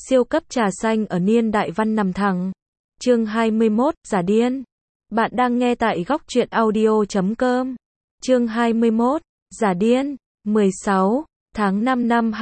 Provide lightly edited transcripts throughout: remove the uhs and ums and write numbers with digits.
Siêu cấp trà xanh ở niên đại văn nằm thẳng. Chương 21, giả điên. Bạn đang nghe tại góc truyện audio.com. Chương 21, giả điên. 16 tháng 5 năm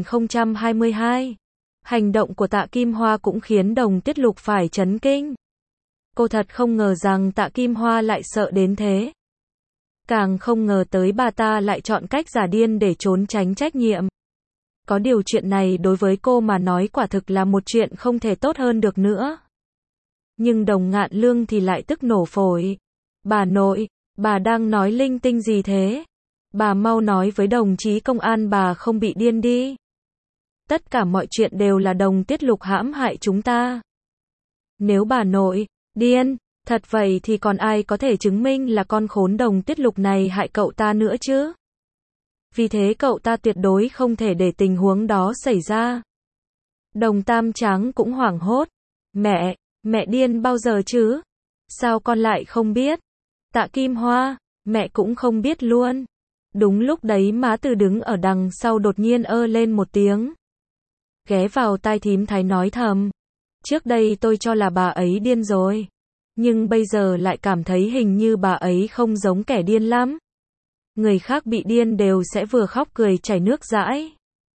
2022. Hành động của Tạ Kim Hoa cũng khiến Đồng Tuyết Lục phải chấn kinh. Cô thật không ngờ rằng Tạ Kim Hoa lại sợ đến thế. Càng không ngờ tới bà ta lại chọn cách giả điên để trốn tránh trách nhiệm. Có điều chuyện này đối với cô mà nói quả thực là một chuyện không thể tốt hơn được nữa. Nhưng Đồng Ngạn Lương thì lại tức nổ phổi. Bà nội, bà đang nói linh tinh gì thế? Bà mau nói với đồng chí công an bà không bị điên đi. Tất cả mọi chuyện đều là Đồng Tuyết Lục hãm hại chúng ta. Nếu bà nội điên thật vậy thì còn ai có thể chứng minh là con khốn Đồng Tuyết Lục này hại cậu ta nữa chứ? Vì thế cậu ta tuyệt đối không thể để tình huống đó xảy ra. Đồng Tam Tráng cũng hoảng hốt. Mẹ điên bao giờ chứ? Sao con lại không biết? Tạ Kim Hoa, mẹ cũng không biết luôn. Đúng lúc đấy má Từ đứng ở đằng sau đột nhiên ơ lên một tiếng. Ghé vào tai thím Thái nói thầm. Trước đây tôi cho là bà ấy điên rồi. Nhưng bây giờ lại cảm thấy hình như bà ấy không giống kẻ điên lắm. Người khác bị điên đều sẽ vừa khóc cười chảy nước dãi.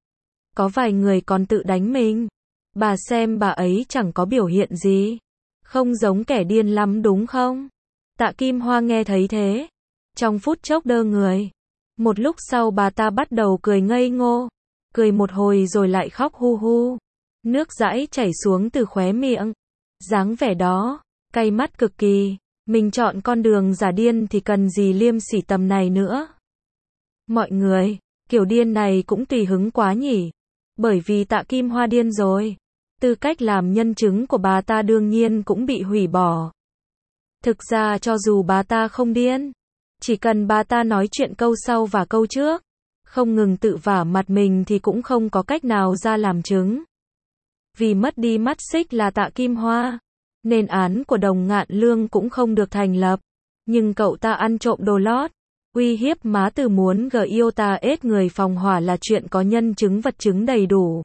Có vài người còn tự đánh mình. Bà xem bà ấy chẳng có biểu hiện gì. Không giống kẻ điên lắm đúng không? Tạ Kim Hoa nghe thấy thế. Trong phút chốc đơ người. Một lúc sau bà ta bắt đầu cười ngây ngô. Cười một hồi rồi lại khóc hu hu. Nước dãi chảy xuống từ khóe miệng. Dáng vẻ đó, cay mắt cực kỳ. Mình chọn con đường giả điên thì cần gì liêm sỉ tầm này nữa. Mọi người, kiểu điên này cũng tùy hứng quá nhỉ. Bởi vì Tạ Kim Hoa điên rồi. Tư cách làm nhân chứng của bà ta đương nhiên cũng bị hủy bỏ. Thực ra cho dù bà ta không điên, chỉ cần bà ta nói chuyện câu sau và câu trước, không ngừng tự vả mặt mình thì cũng không có cách nào ra làm chứng. Vì mất đi mắt xích là Tạ Kim Hoa, nên án của Đồng Ngạn Lương cũng không được thành lập. Nhưng cậu ta ăn trộm đồ lót, uy hiếp má Từ muốn Iota ết người phòng hỏa là chuyện có nhân chứng vật chứng đầy đủ.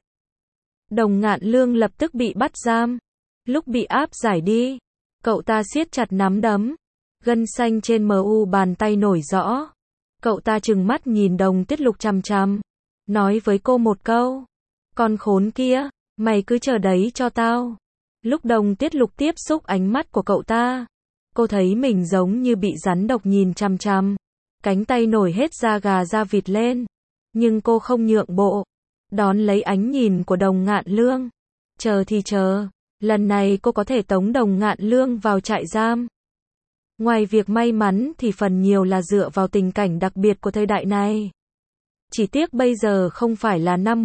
Đồng Ngạn Lương lập tức bị bắt giam. Lúc bị áp giải đi, cậu ta siết chặt nắm đấm. Gân xanh trên mu bàn tay nổi rõ. Cậu ta trừng mắt nhìn Đồng Tuyết Lục chằm chằm. Nói với cô một câu. Con khốn kia, mày cứ chờ đấy cho tao. Lúc Đồng Tuyết Lục tiếp xúc ánh mắt của cậu ta, cô thấy mình giống như bị rắn độc nhìn chằm chằm. Cánh tay nổi hết da gà da vịt lên. Nhưng cô không nhượng bộ. Đón lấy ánh nhìn của Đồng Ngạn Lương. Chờ thì chờ. Lần này cô có thể tống Đồng Ngạn Lương vào trại giam. Ngoài việc may mắn thì phần nhiều là dựa vào tình cảnh đặc biệt của thời đại này. Chỉ tiếc bây giờ không phải là năm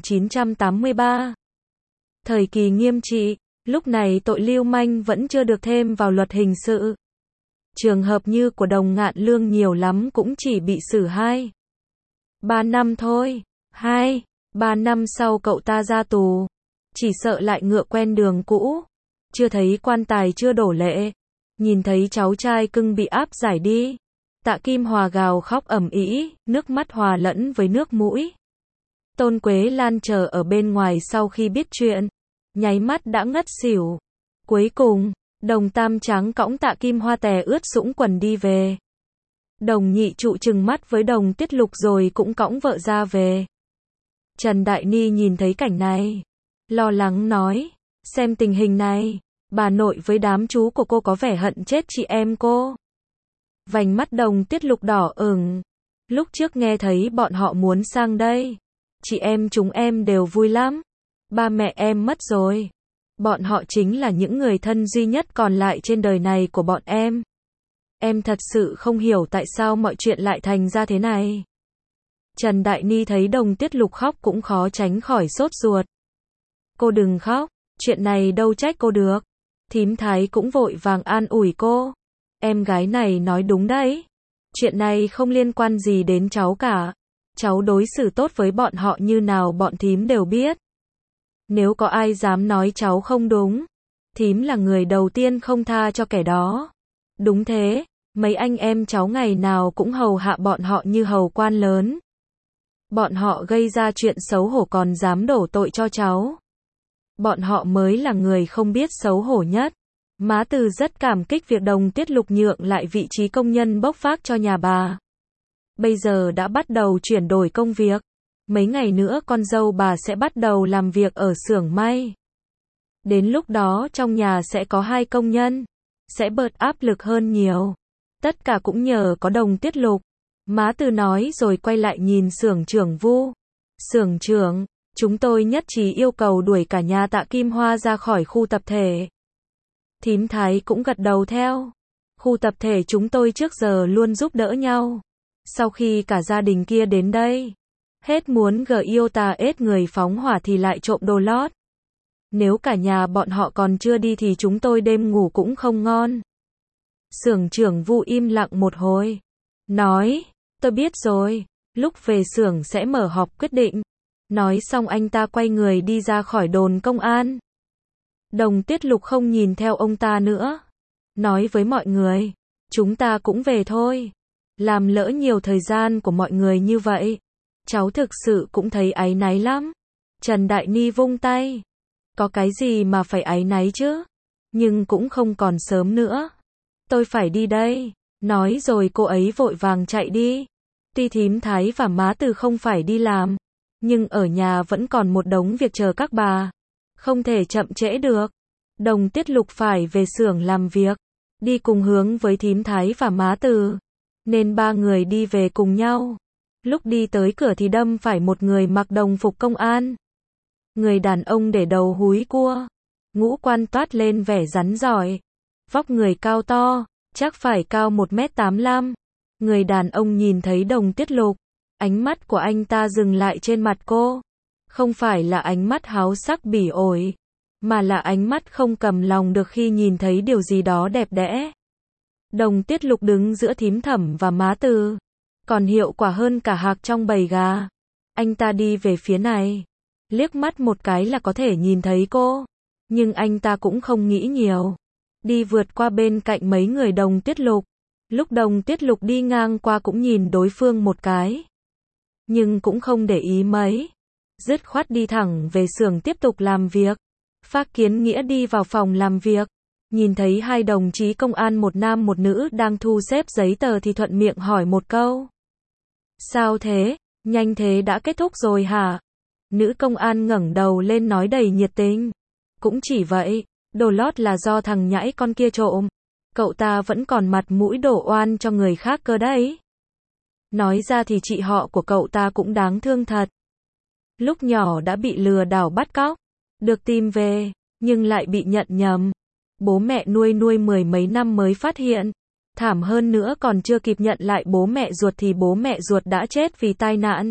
1983. Thời kỳ nghiêm trị, lúc này tội lưu manh vẫn chưa được thêm vào luật hình sự. Trường hợp như của Đồng Ngạn Lương nhiều lắm cũng chỉ bị xử 2-3 năm thôi. 2-3 năm sau cậu ta ra tù. Chỉ sợ lại ngựa quen đường cũ. Chưa thấy quan tài chưa đổ lệ. Nhìn thấy cháu trai cưng bị áp giải đi. Tạ Kim Hoa gào khóc ầm ĩ, nước mắt hòa lẫn với nước mũi. Tôn Quế Lan chờ ở bên ngoài sau khi biết chuyện. Nháy mắt đã ngất xỉu. Cuối cùng, Đồng Tam Tráng cõng Tạ Kim Hoa tè ướt sũng quần đi về. Đồng Nhị Trụ trừng mắt với Đồng Tuyết Lục rồi cũng cõng vợ ra về. Trần Đại Ni nhìn thấy cảnh này. Lo lắng nói. Xem tình hình này. Bà nội với đám chú của cô có vẻ hận chết chị em cô. Vành mắt Đồng Tuyết Lục đỏ ửng. Lúc trước nghe thấy bọn họ muốn sang đây. Chị em chúng em đều vui lắm. Ba mẹ em mất rồi. Bọn họ chính là những người thân duy nhất còn lại trên đời này của bọn em. Em thật sự không hiểu tại sao mọi chuyện lại thành ra thế này. Trần Đại Ni thấy Đồng Tuyết Lục khóc cũng khó tránh khỏi sốt ruột. Cô đừng khóc, chuyện này đâu trách cô được. Thím Thái cũng vội vàng an ủi cô. Em gái này nói đúng đấy. Chuyện này không liên quan gì đến cháu cả. Cháu đối xử tốt với bọn họ như nào bọn thím đều biết. Nếu có ai dám nói cháu không đúng, thím là người đầu tiên không tha cho kẻ đó. Đúng thế, mấy anh em cháu ngày nào cũng hầu hạ bọn họ như hầu quan lớn. Bọn họ gây ra chuyện xấu hổ còn dám đổ tội cho cháu. bọn họ mới là người không biết xấu hổ nhất. Má Từ rất cảm kích việc Đồng Tiết Lục nhượng lại vị trí công nhân bốc vác cho nhà bà. Bây giờ đã bắt đầu chuyển đổi công việc. Mấy ngày nữa con dâu bà sẽ bắt đầu làm việc ở xưởng may. Đến lúc đó trong nhà sẽ có 2 công nhân, sẽ bớt áp lực hơn nhiều. Tất cả cũng nhờ có Đồng Tiết Lục. Má Từ nói rồi quay lại nhìn xưởng trưởng Vu. Xưởng trưởng, chúng tôi nhất trí yêu cầu đuổi cả nhà Tạ Kim Hoa ra khỏi khu tập thể. Thím Thái cũng gật đầu theo. Khu tập thể chúng tôi trước giờ luôn giúp đỡ nhau. Sau khi cả gia đình kia đến đây, hết muốn yêu ta ết người phóng hỏa thì lại trộm đồ lót. Nếu cả nhà bọn họ còn chưa đi thì chúng tôi đêm ngủ cũng không ngon. Xưởng trưởng Vu im lặng một hồi. Nói, tôi biết rồi, lúc về xưởng sẽ mở họp quyết định. Nói xong anh ta quay người đi ra khỏi đồn công an. Đồng Tiết Lục không nhìn theo ông ta nữa. Nói với mọi người, chúng ta cũng về thôi. Làm lỡ nhiều thời gian của mọi người như vậy. Cháu thực sự cũng thấy áy náy lắm. Trần Đại Ni vung tay. Có cái gì mà phải áy náy chứ? Nhưng cũng không còn sớm nữa. Tôi phải đi đây. Nói rồi cô ấy vội vàng chạy đi. Tuy thím Thái và má Từ không phải đi làm, nhưng ở nhà vẫn còn một đống việc chờ các bà. Không thể chậm trễ được. Đồng Tiết Lục phải về xưởng làm việc, đi cùng hướng với thím Thái và má Từ. Nên 3 người đi về cùng nhau. Lúc đi tới cửa thì đâm phải một người mặc đồng phục công an. Người đàn ông để đầu húi cua, ngũ quan toát lên vẻ rắn giỏi. Vóc người cao to, chắc phải cao 1m85. Người đàn ông nhìn thấy Đồng Tiết Lục, ánh mắt của anh ta dừng lại trên mặt cô. Không phải là ánh mắt háo sắc bỉ ổi, mà là ánh mắt không cầm lòng được khi nhìn thấy điều gì đó đẹp đẽ. Đồng Tiết Lục đứng giữa thím Thẩm và má Từ, còn hiệu quả hơn cả hạc trong bầy gà. Anh ta đi về phía này, liếc mắt một cái là có thể nhìn thấy cô, nhưng anh ta cũng không nghĩ nhiều. Đi vượt qua bên cạnh mấy người Đồng Tiết Lục. Lúc Đồng Tiết Lục đi ngang qua cũng nhìn đối phương một cái, nhưng cũng không để ý mấy. Dứt khoát đi thẳng về xưởng tiếp tục làm việc. Phác Kiến Nghĩa đi vào phòng làm việc, nhìn thấy 2 đồng chí công an một nam một nữ đang thu xếp giấy tờ thì thuận miệng hỏi một câu. Sao thế? Nhanh thế đã kết thúc rồi hả? Nữ công an ngẩng đầu lên nói đầy nhiệt tình. Cũng chỉ vậy, đồ lót là do thằng nhãi con kia trộm. Cậu ta vẫn còn mặt mũi đổ oan cho người khác cơ đấy. Nói ra thì chị họ của cậu ta cũng đáng thương thật. Lúc nhỏ đã bị lừa đảo bắt cóc, được tìm về, nhưng lại bị nhận nhầm. Bố mẹ nuôi mười mấy năm mới phát hiện. Thảm hơn nữa còn chưa kịp nhận lại bố mẹ ruột thì bố mẹ ruột đã chết vì tai nạn.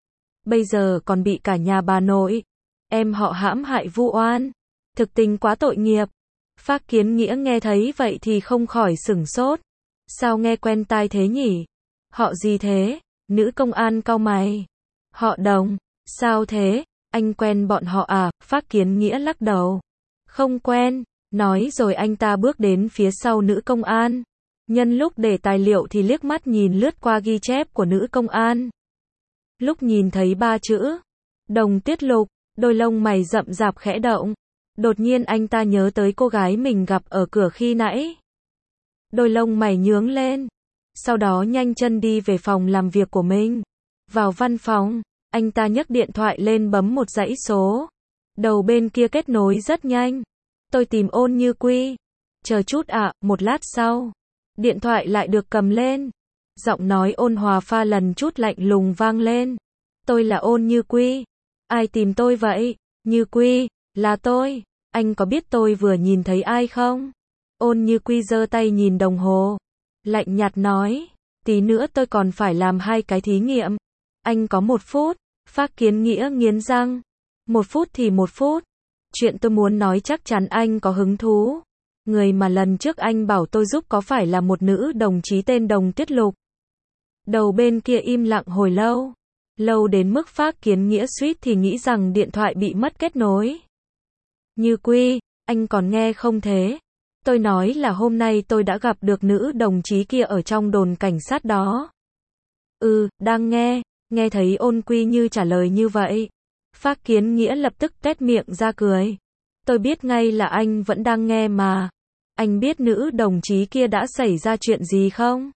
Bây giờ còn bị cả nhà bà nội, em họ hãm hại vu oan. Thực tình quá tội nghiệp. Phác Kiến Nghĩa nghe thấy vậy thì không khỏi sửng sốt. Sao nghe quen tai thế nhỉ? Họ gì thế? Nữ công an cau mày. Họ Đồng. Sao thế? Anh quen bọn họ à? Phác Kiến Nghĩa lắc đầu. Không quen. Nói rồi anh ta bước đến phía sau nữ công an. Nhân lúc để tài liệu thì liếc mắt nhìn lướt qua ghi chép của nữ công an. Lúc nhìn thấy 3 chữ Đồng Tiết Lục, đôi lông mày rậm rạp khẽ động. Đột nhiên anh ta nhớ tới cô gái mình gặp ở cửa khi nãy. Đôi lông mày nhướng lên. Sau đó nhanh chân đi về phòng làm việc của mình. Vào văn phòng, anh ta nhấc điện thoại lên bấm một dãy số. Đầu bên kia kết nối rất nhanh. Tôi tìm Ôn Như Quy. Chờ chút ạ, một lát sau. Điện thoại lại được cầm lên. Giọng nói ôn hòa pha lần chút lạnh lùng vang lên. Tôi là Ôn Như Quy. Ai tìm tôi vậy? Như Quy, là tôi. Anh có biết tôi vừa nhìn thấy ai không? Ôn Như Quy giơ tay nhìn đồng hồ. Lạnh nhạt nói. Tí nữa tôi còn phải làm 2 cái thí nghiệm. Anh có 1 phút. Phác Kiến Nghĩa nghiến răng. 1 phút thì 1 phút. Chuyện tôi muốn nói chắc chắn anh có hứng thú. Người mà lần trước anh bảo tôi giúp có phải là một nữ đồng chí tên Đồng Tiết Lục? Đầu bên kia im lặng hồi lâu. Lâu đến mức Phác Kiến Nghĩa suýt thì nghĩ rằng điện thoại bị mất kết nối. Như Quy, anh còn nghe không thế? Tôi nói là hôm nay tôi đã gặp được nữ đồng chí kia ở trong đồn cảnh sát đó. Đang nghe. Nghe thấy Ôn Quy Như trả lời như vậy. Phác Kiến Nghĩa lập tức tuét miệng ra cười. Tôi biết ngay là anh vẫn đang nghe mà. Anh biết nữ đồng chí kia đã xảy ra chuyện gì không?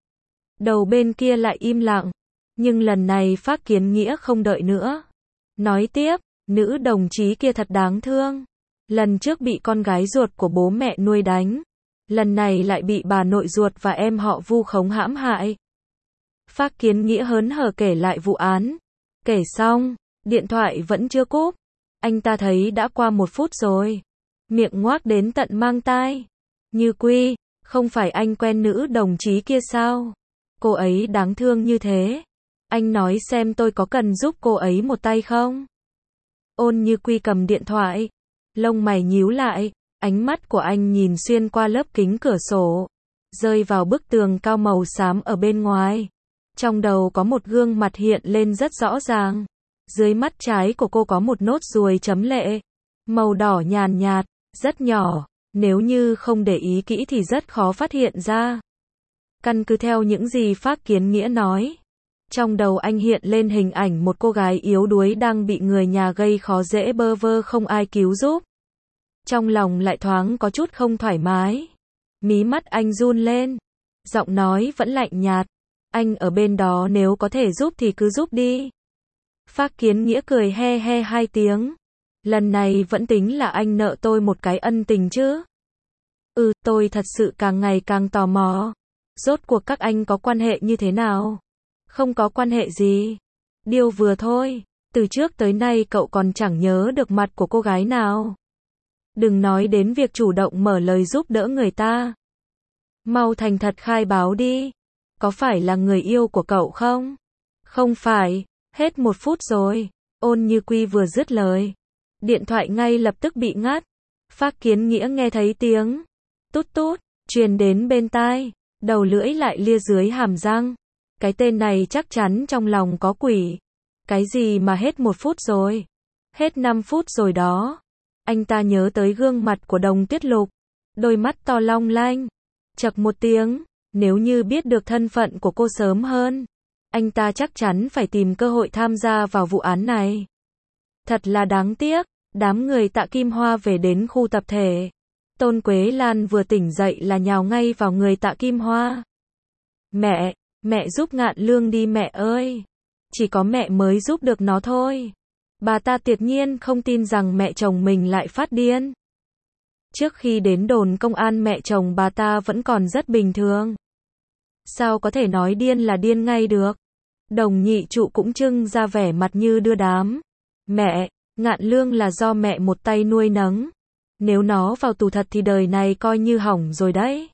Đầu bên kia lại im lặng. Nhưng lần này Phác Kiến Nghĩa không đợi nữa. Nói tiếp, nữ đồng chí kia thật đáng thương. Lần trước bị con gái ruột của bố mẹ nuôi đánh. Lần này lại bị bà nội ruột và em họ vu khống hãm hại. Phác Kiến Nghĩa hớn hở kể lại vụ án. Kể xong, điện thoại vẫn chưa cúp. Anh ta thấy đã qua 1 phút rồi. Miệng ngoác đến tận mang tai. Như Quy, không phải anh quen nữ đồng chí kia sao? Cô ấy đáng thương như thế. Anh nói xem tôi có cần giúp cô ấy một tay không? Ôn Như Quy cầm điện thoại. Lông mày nhíu lại. Ánh mắt của anh nhìn xuyên qua lớp kính cửa sổ. Rơi vào bức tường cao màu xám ở bên ngoài. Trong đầu có một gương mặt hiện lên rất rõ ràng. Dưới mắt trái của cô có một nốt ruồi chấm lệ. Màu đỏ nhàn nhạt, rất nhỏ. Nếu như không để ý kỹ thì rất khó phát hiện ra. Căn cứ theo những gì Phác Kiến Nghĩa nói. Trong đầu anh hiện lên hình ảnh một cô gái yếu đuối đang bị người nhà gây khó dễ bơ vơ không ai cứu giúp. Trong lòng lại thoáng có chút không thoải mái. Mí mắt anh run lên. Giọng nói vẫn lạnh nhạt. Anh ở bên đó nếu có thể giúp thì cứ giúp đi. Phác Kiến Nghĩa cười he he 2 tiếng. Lần này vẫn tính là anh nợ tôi một cái ân tình chứ. Tôi thật sự càng ngày càng tò mò. Rốt cuộc các anh có quan hệ như thế nào? Không có quan hệ gì. Điều vừa thôi. Từ trước tới nay cậu còn chẳng nhớ được mặt của cô gái nào. Đừng nói đến việc chủ động mở lời giúp đỡ người ta. Mau thành thật khai báo đi. Có phải là người yêu của cậu không? Không phải. Hết 1 phút rồi. Ôn Như Quy vừa dứt lời. Điện thoại ngay lập tức bị ngắt. Phác Kiến Nghĩa nghe thấy tiếng tút tút truyền đến bên tai. Đầu lưỡi lại lia dưới hàm răng. Cái tên này chắc chắn trong lòng có quỷ. Cái gì mà hết 1 phút rồi? Hết 5 phút rồi đó. Anh ta nhớ tới gương mặt của Đồng Tuyết Lục. Đôi mắt to long lanh. Chậc một tiếng. Nếu như biết được thân phận của cô sớm hơn, anh ta chắc chắn phải tìm cơ hội tham gia vào vụ án này. Thật là đáng tiếc. Đám người Tạ Kim Hoa về đến khu tập thể. Tôn Quế Lan vừa tỉnh dậy là nhào ngay vào người Tạ Kim Hoa. Mẹ giúp Ngạn Lương đi mẹ ơi. Chỉ có mẹ mới giúp được nó thôi. Bà ta tuyệt nhiên không tin rằng mẹ chồng mình lại phát điên. Trước khi đến đồn công an mẹ chồng bà ta vẫn còn rất bình thường. Sao có thể nói điên là điên ngay được? Đồng nhị trụ cũng trưng ra vẻ mặt như đưa đám. Mẹ, Ngạn Lương là do mẹ một tay nuôi nấng. Nếu nó vào tù thật thì đời này coi như hỏng rồi đấy.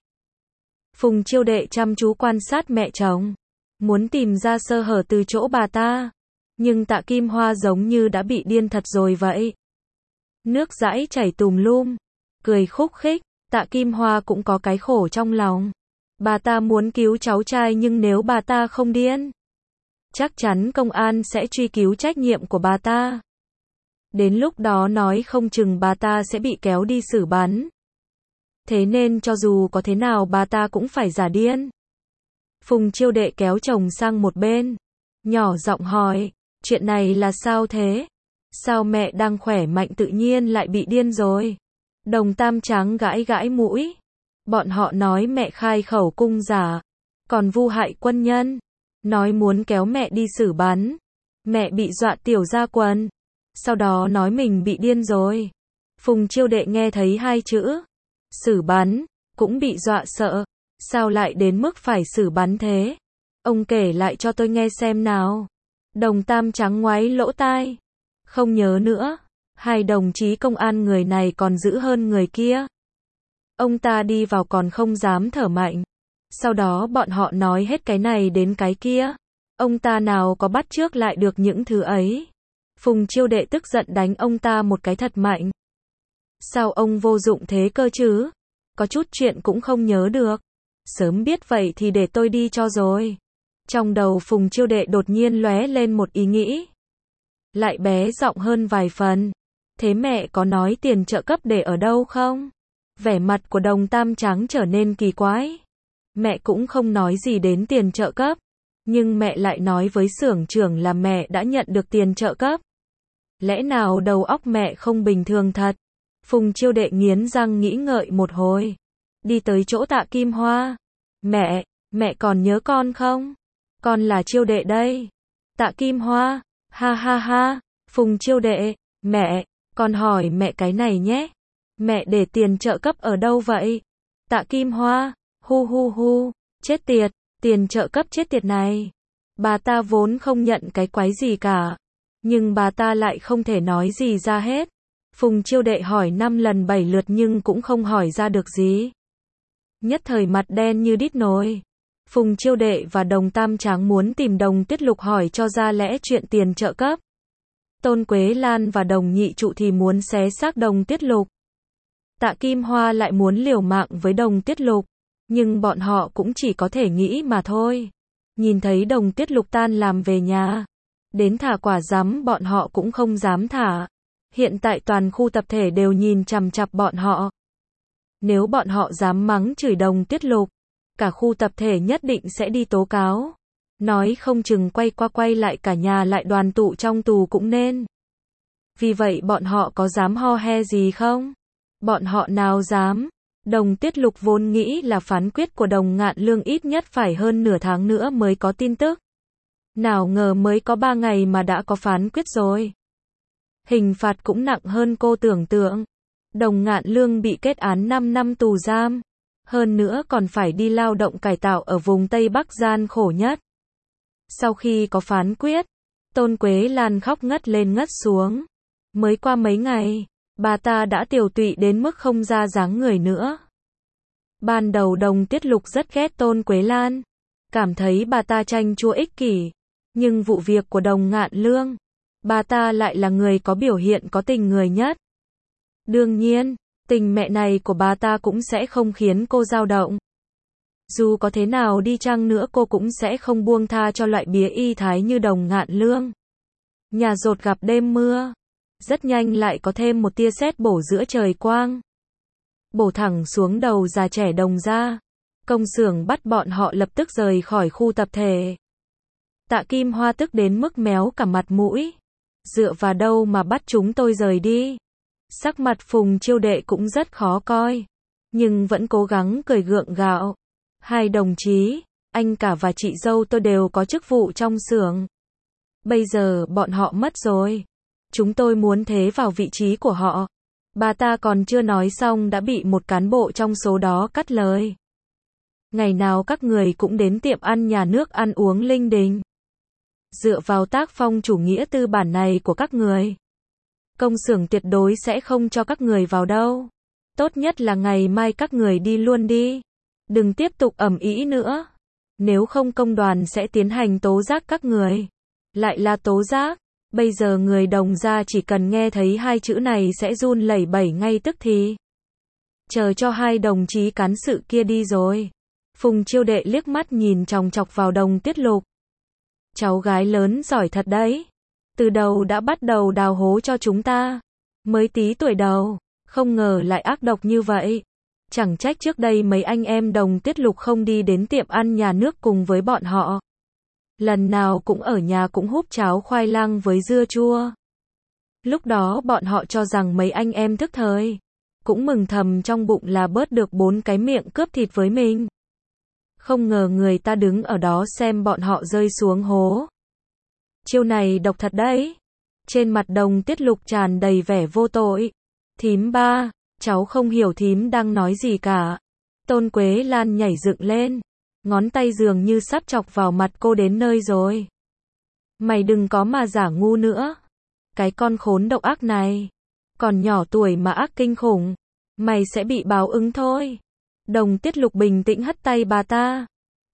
Phùng Chiêu Đệ chăm chú quan sát mẹ chồng. Muốn tìm ra sơ hở từ chỗ bà ta. Nhưng Tạ Kim Hoa giống như đã bị điên thật rồi vậy. Nước dãi chảy tùm lum. Cười khúc khích. Tạ Kim Hoa cũng có cái khổ trong lòng. Bà ta muốn cứu cháu trai nhưng nếu bà ta không điên, chắc chắn công an sẽ truy cứu trách nhiệm của bà ta. Đến lúc đó nói không chừng bà ta sẽ bị kéo đi xử bắn. Thế nên cho dù có thế nào bà ta cũng phải giả điên. Phùng Chiêu Đệ kéo chồng sang một bên. Nhỏ giọng hỏi, chuyện này là sao thế? Sao mẹ đang khỏe mạnh tự nhiên lại bị điên rồi? Đồng Tam Tráng gãi gãi mũi. Bọn họ nói mẹ khai khẩu cung giả. Còn vu hại quân nhân. Nói muốn kéo mẹ đi xử bắn. Mẹ bị dọa tiểu ra quần. Sau đó nói mình bị điên rồi. Phùng Chiêu Đệ nghe thấy 2 chữ xử bắn, cũng bị dọa sợ. Sao lại đến mức phải xử bắn thế? Ông kể lại cho tôi nghe xem nào. Đồng Tam Trắng ngoáy lỗ tai. Không nhớ nữa. 2 đồng chí công an người này còn dữ hơn người kia. Ông ta đi vào còn không dám thở mạnh. Sau đó bọn họ nói hết cái này đến cái kia. Ông ta nào có bắt chước lại được những thứ ấy. Phùng Chiêu Đệ tức giận đánh ông ta một cái thật mạnh. Sao ông vô dụng thế cơ chứ? Có chút chuyện cũng không nhớ được. Sớm biết vậy thì để tôi đi cho rồi. Trong đầu Phùng Chiêu Đệ đột nhiên lóe lên một ý nghĩ. Lại bé giọng hơn vài phần. Thế mẹ có nói tiền trợ cấp để ở đâu không? Vẻ mặt của Đồng Tam Trắng trở nên kỳ quái. Mẹ cũng không nói gì đến tiền trợ cấp. Nhưng mẹ lại nói với xưởng trưởng là mẹ đã nhận được tiền trợ cấp. Lẽ nào đầu óc mẹ không bình thường thật? Phùng Chiêu Đệ nghiến răng nghĩ ngợi một hồi. Đi tới chỗ Tạ Kim Hoa. Mẹ còn nhớ con không? Con là Chiêu Đệ đây. Tạ Kim Hoa. Ha ha ha. Phùng Chiêu Đệ. Mẹ, con hỏi mẹ cái này nhé. Mẹ để tiền trợ cấp ở đâu vậy? Tạ Kim Hoa. Hu hu hu. Chết tiệt, tiền trợ cấp chết tiệt này. Bà ta vốn không nhận cái quái gì cả. Nhưng bà ta lại không thể nói gì ra hết. Phùng Chiêu Đệ hỏi 5 lần 7 lượt nhưng cũng không hỏi ra được gì. Nhất thời mặt đen như đít nồi. Phùng Chiêu Đệ và Đồng Tam Tráng muốn tìm Đồng Tuyết Lục hỏi cho ra lẽ chuyện tiền trợ cấp. Tôn Quế Lan và Đồng Nhị Trụ thì muốn xé xác Đồng Tuyết Lục. Tạ Kim Hoa lại muốn liều mạng với Đồng Tuyết Lục. Nhưng bọn họ cũng chỉ có thể nghĩ mà thôi. Nhìn thấy Đồng Tuyết Lục tan làm về nhà. Đến thả quả rắm bọn họ cũng không dám thả. Hiện tại toàn khu tập thể đều nhìn chằm chằm bọn họ. Nếu bọn họ dám mắng chửi Đồng Tuyết Lục, cả khu tập thể nhất định sẽ đi tố cáo. Nói không chừng quay qua quay lại cả nhà lại đoàn tụ trong tù cũng nên. Vì vậy bọn họ có dám ho he gì không? Bọn họ nào dám. Đồng Tuyết Lục vốn nghĩ là phán quyết của Đồng Ngạn Lương ít nhất phải hơn nửa tháng nữa mới có tin tức. Nào ngờ mới có 3 ngày mà đã có phán quyết rồi. Hình phạt cũng nặng hơn cô tưởng tượng. Đồng Ngạn Lương bị kết án 5 năm tù giam. Hơn nữa còn phải đi lao động cải tạo ở vùng Tây Bắc gian khổ nhất. Sau khi có phán quyết, Tôn Quế Lan khóc ngất lên ngất xuống. Mới qua mấy ngày, bà ta đã tiều tụy đến mức không ra dáng người nữa. Ban đầu Đồng Tuyết Lục rất ghét Tôn Quế Lan. Cảm thấy bà ta chanh chua ích kỷ. Nhưng vụ việc của Đồng Ngạn Lương, bà ta lại là người có biểu hiện có tình người nhất. Đương nhiên, tình mẹ này của bà ta cũng sẽ không khiến cô dao động. Dù có thế nào đi chăng nữa cô cũng sẽ không buông tha cho loại bía y thái như Đồng Ngạn Lương. Nhà dột gặp đêm mưa. Rất nhanh lại có thêm một tia sét bổ giữa trời quang. Bổ thẳng xuống đầu già trẻ Đồng gia. Công xưởng bắt bọn họ lập tức rời khỏi khu tập thể. Tạ Kim Hoa tức đến mức méo cả mặt mũi. Dựa vào đâu mà bắt chúng tôi rời đi? Sắc mặt Phùng Chiêu Đệ cũng rất khó coi. Nhưng vẫn cố gắng cười gượng gạo. Hai đồng chí, anh cả và chị dâu tôi đều có chức vụ trong xưởng. Bây giờ bọn họ mất rồi. Chúng tôi muốn thế vào vị trí của họ. Bà ta còn chưa nói xong đã bị một cán bộ trong số đó cắt lời. Ngày nào các người cũng đến tiệm ăn nhà nước ăn uống linh đình. Dựa vào tác phong chủ nghĩa tư bản này của các người, công xưởng tuyệt đối sẽ không cho các người vào đâu. Tốt nhất là ngày mai các người đi luôn đi. Đừng tiếp tục ầm ĩ nữa. Nếu không công đoàn sẽ tiến hành tố giác các người. Lại là tố giác. Bây giờ người Đồng gia chỉ cần nghe thấy hai chữ này sẽ run lẩy bẩy ngay tức thì. Chờ cho hai đồng chí cán sự kia đi rồi. Phùng Chiêu Đệ liếc mắt nhìn chòng chọc vào Đồng Tuyết Lục. Cháu gái lớn giỏi thật đấy. Từ đầu đã bắt đầu đào hố cho chúng ta. Mới tí tuổi đầu, không ngờ lại ác độc như vậy. Chẳng trách trước đây mấy anh em Đồng Tuyết Lục không đi đến tiệm ăn nhà nước cùng với bọn họ. Lần nào cũng ở nhà cũng húp cháo khoai lang với dưa chua. Lúc đó bọn họ cho rằng mấy anh em thức thời. Cũng mừng thầm trong bụng là bớt được 4 cái miệng cướp thịt với mình. Không ngờ người ta đứng ở đó xem bọn họ rơi xuống hố. Chiêu này độc thật đấy. Trên mặt Đồng Tuyết Lục tràn đầy vẻ vô tội. Thím ba, cháu không hiểu thím đang nói gì cả. Tôn Quế Lan nhảy dựng lên. Ngón tay dường như sắp chọc vào mặt cô đến nơi rồi. Mày đừng có mà giả ngu nữa. Cái con khốn độc ác này. Còn nhỏ tuổi mà ác kinh khủng. Mày sẽ bị báo ứng thôi. Đồng Tuyết Lục bình tĩnh hất tay bà ta.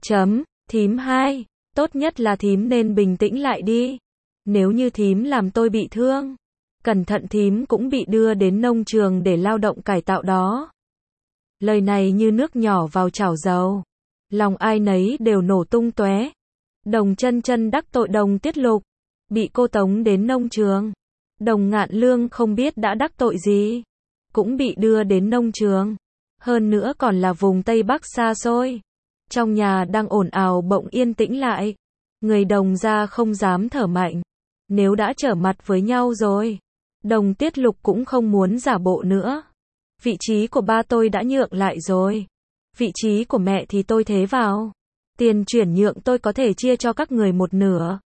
Thím hai. Tốt nhất là thím nên bình tĩnh lại đi. Nếu như thím làm tôi bị thương, cẩn thận thím cũng bị đưa đến nông trường để lao động cải tạo đó. Lời này như nước nhỏ vào chảo dầu. Lòng ai nấy đều nổ tung tóe. Đồng Chân Chân đắc tội Đồng Tuyết Lục, bị cô tống đến nông trường. Đồng Ngạn Lương không biết đã đắc tội gì, cũng bị đưa đến nông trường. Hơn nữa còn là vùng Tây Bắc xa xôi. Trong nhà đang ồn ào bỗng yên tĩnh lại. Người Đồng gia không dám thở mạnh. Nếu đã trở mặt với nhau rồi, Đồng Tiết Lục cũng không muốn giả bộ nữa. Vị trí của ba tôi đã nhượng lại rồi. Vị trí của mẹ thì tôi thế vào. Tiền chuyển nhượng tôi có thể chia cho các người một nửa.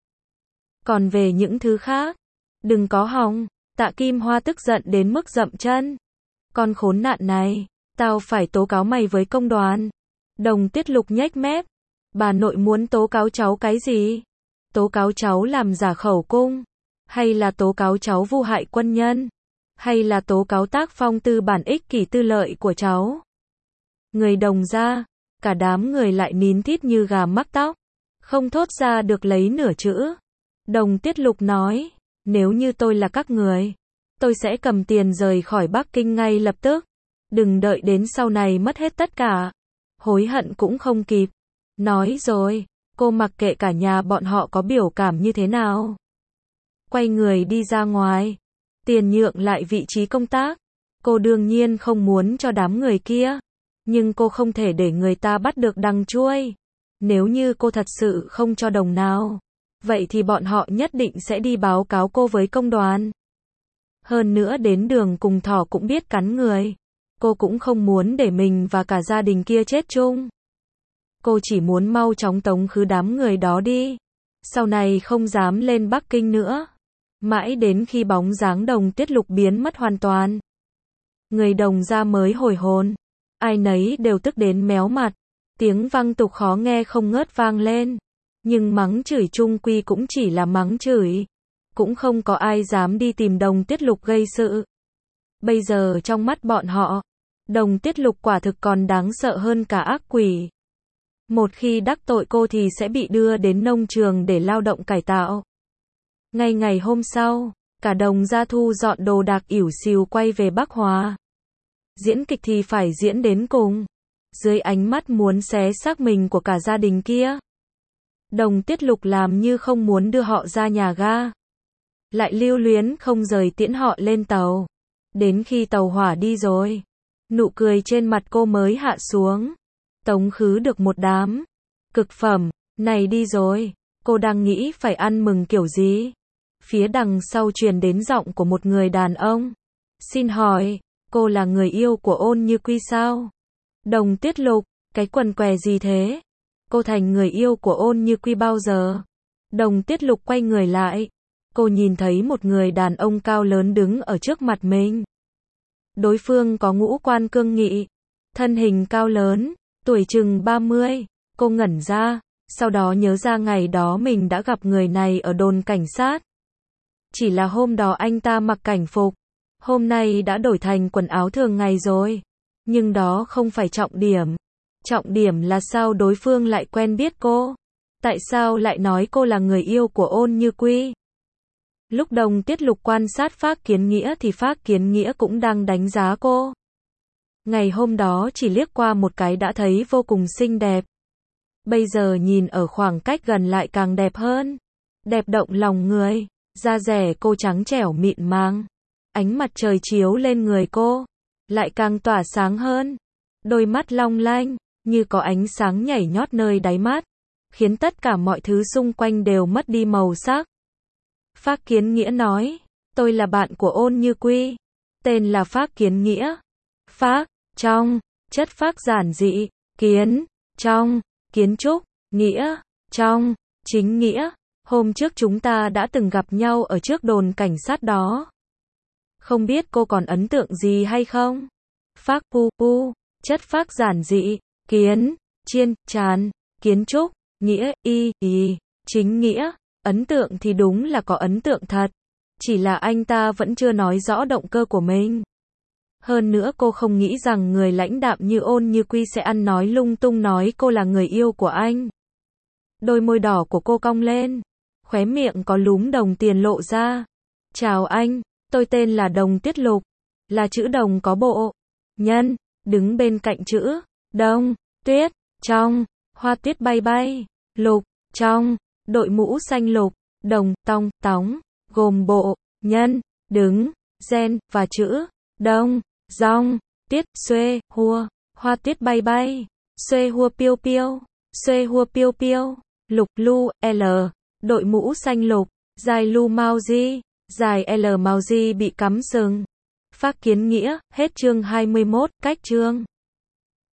Còn về những thứ khác, đừng có hòng. Tạ Kim Hoa tức giận đến mức dậm chân. Con khốn nạn này, tao phải tố cáo mày với công đoàn. Đồng Tiết Lục nhếch mép. Bà nội muốn tố cáo cháu cái gì? Tố cáo cháu làm giả khẩu cung? Hay là tố cáo cháu vu hại quân nhân? Hay là tố cáo tác phong tư bản ích kỷ tư lợi của cháu? Người Đồng gia, cả đám người lại nín thít như gà mắc tóc, không thốt ra được lấy nửa chữ. Đồng Tiết Lục nói, nếu như tôi là các người, tôi sẽ cầm tiền rời khỏi Bắc Kinh ngay lập tức. Đừng đợi đến sau này mất hết tất cả. Hối hận cũng không kịp. Nói rồi, cô mặc kệ cả nhà bọn họ có biểu cảm như thế nào. Quay người đi ra ngoài. Tiền nhượng lại vị trí công tác. Cô đương nhiên không muốn cho đám người kia. Nhưng cô không thể để người ta bắt được đằng chuôi. Nếu như cô thật sự không cho đồng nào, vậy thì bọn họ nhất định sẽ đi báo cáo cô với công đoàn. Hơn nữa đến đường cùng thỏ cũng biết cắn người. Cô cũng không muốn để mình và cả gia đình kia chết chung. Cô chỉ muốn mau chóng tống khứ đám người đó đi. Sau này không dám lên Bắc Kinh nữa. Mãi đến khi bóng dáng Đồng Tiết Lục biến mất hoàn toàn. Người Đồng gia mới hồi hồn. Ai nấy đều tức đến méo mặt. Tiếng vang tục khó nghe không ngớt vang lên. Nhưng mắng chửi chung quy cũng chỉ là mắng chửi. Cũng không có ai dám đi tìm Đồng Tiết Lục gây sự. Bây giờ trong mắt bọn họ, Đồng Tiết Lục quả thực còn đáng sợ hơn cả ác quỷ. Một khi đắc tội cô thì sẽ bị đưa đến nông trường để lao động cải tạo. Ngay ngày hôm sau, cả Đồng gia thu dọn đồ đạc ỉu xìu quay về Bắc Hòa. Diễn kịch thì phải diễn đến cùng. Dưới ánh mắt muốn xé xác mình của cả gia đình kia, Đồng Tiết Lục làm như không muốn đưa họ ra nhà ga. Lại lưu luyến không rời tiễn họ lên tàu. Đến khi tàu hỏa đi rồi, nụ cười trên mặt cô mới hạ xuống. Tống khứ được một đám cực phẩm này đi rồi, cô đang nghĩ phải ăn mừng kiểu gì. Phía đằng sau truyền đến giọng của một người đàn ông. Xin hỏi, cô là người yêu của Ôn Như Quy sao? Đồng Tiết Lục, cái quần què gì thế? Cô thành người yêu của Ôn Như Quy bao giờ? Đồng Tiết Lục quay người lại. Cô nhìn thấy một người đàn ông cao lớn đứng ở trước mặt mình. Đối phương có ngũ quan cương nghị, thân hình cao lớn, tuổi chừng 30. Cô ngẩn ra, sau đó nhớ ra ngày đó mình đã gặp người này ở đồn cảnh sát. Chỉ là hôm đó anh ta mặc cảnh phục, hôm nay đã đổi thành quần áo thường ngày rồi. Nhưng đó không phải trọng điểm. Trọng điểm là sao đối phương lại quen biết cô? Tại sao lại nói cô là người yêu của Ôn Như Quy? Lúc Đồng Tiết Lục quan sát Phác Kiến Nghĩa thì Phác Kiến Nghĩa cũng đang đánh giá cô. Ngày hôm đó chỉ liếc qua một cái đã thấy vô cùng xinh đẹp. Bây giờ nhìn ở khoảng cách gần lại càng đẹp hơn. Đẹp động lòng người. Da dẻ cô trắng trẻo mịn màng. Ánh mặt trời chiếu lên người cô, lại càng tỏa sáng hơn. Đôi mắt long lanh, như có ánh sáng nhảy nhót nơi đáy mắt, khiến tất cả mọi thứ xung quanh đều mất đi màu sắc. Phác Kiến Nghĩa nói, tôi là bạn của Ôn Như Quy. Tên là Phác Kiến Nghĩa. Phác, trong, chất phác giản dị, kiến, trong, kiến trúc, nghĩa, trong, chính nghĩa. Hôm trước chúng ta đã từng gặp nhau ở trước đồn cảnh sát đó. Không biết cô còn ấn tượng gì hay không? Phác chất phác giản dị, kiến, chiên, tràn, kiến trúc, nghĩa, chính nghĩa. Ấn tượng thì đúng là có ấn tượng thật. Chỉ là anh ta vẫn chưa nói rõ động cơ của mình. Hơn nữa cô không nghĩ rằng người lãnh đạm như Ôn Như Quy sẽ ăn nói lung tung nói cô là người yêu của anh. Đôi môi đỏ của cô cong lên. Khóe miệng có lúm đồng tiền lộ ra. Chào anh, tôi tên là Đồng Tiết Lục. Là chữ đồng có bộ nhân, đứng bên cạnh chữ đông, tuyết, trong, hoa tuyết bay bay, lục, trong, đội mũ xanh lục, đồng, tong, tóng, gồm bộ, nhân, đứng, gen, và chữ đông, rong, tiết, xuê, hua, hoa tuyết bay bay, xuê hua piêu piêu, lục, lu, l, đội mũ xanh lục, dài lu mau di, Dài L màu G bị cắm sừng. Phác kiến nghĩa, hết chương 21, cách chương